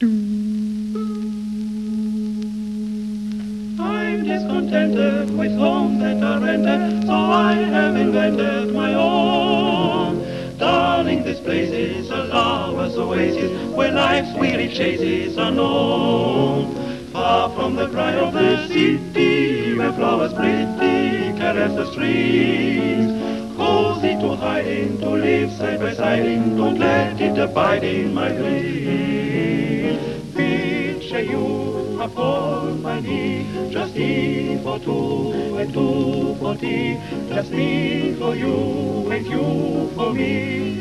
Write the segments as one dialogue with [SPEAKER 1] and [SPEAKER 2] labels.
[SPEAKER 1] I'm discontented with homes that are rented, so I have invented my own. Darling, this place is a lover's oasis, where life's weary chases are known. Far from the cry of the city, where flowers pretty caress the streets. Cozy to hide in, to live side by side in, don't let it abide in my dreams. Picture you upon my knee, just me for two and two for tea, just me for you and you for me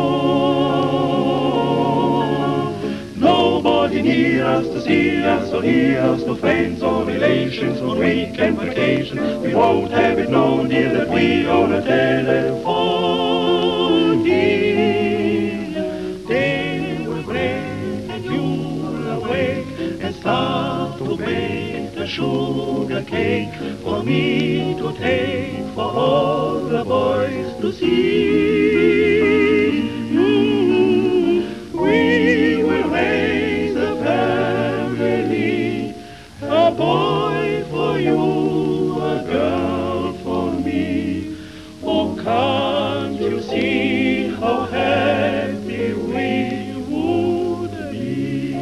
[SPEAKER 1] alone. Nobody near us to see us or hear us, no friends or relations on weekend vacation. We won't have it known, dear, that we own a telephone. Dear, day will break and you'll awake and start to bake a sugar cake for me to take, for all the boys to see. We will raise a family, a boy for you, a girl for me. Oh, can't you see how happy we would be?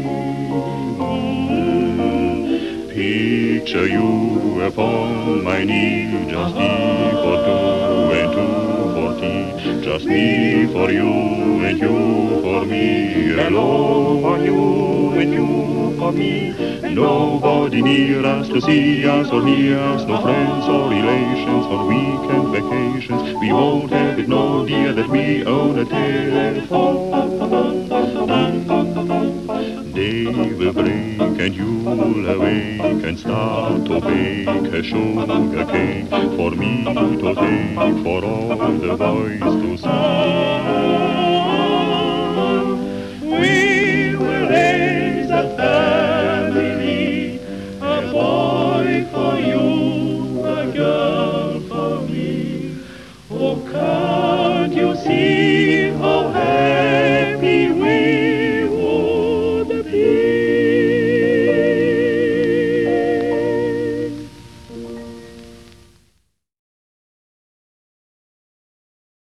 [SPEAKER 2] Picture you upon my knee, just me for two and two for tea, just me for you and you for me, alone for you and you for me. Nobody near us to see us or hear us, no friends or relations on weekend vacations. We won't have it known, dear, that we own a telephone. Day will break and you'll awake and start to bake a sugar cake for me to take, for all the boys to see.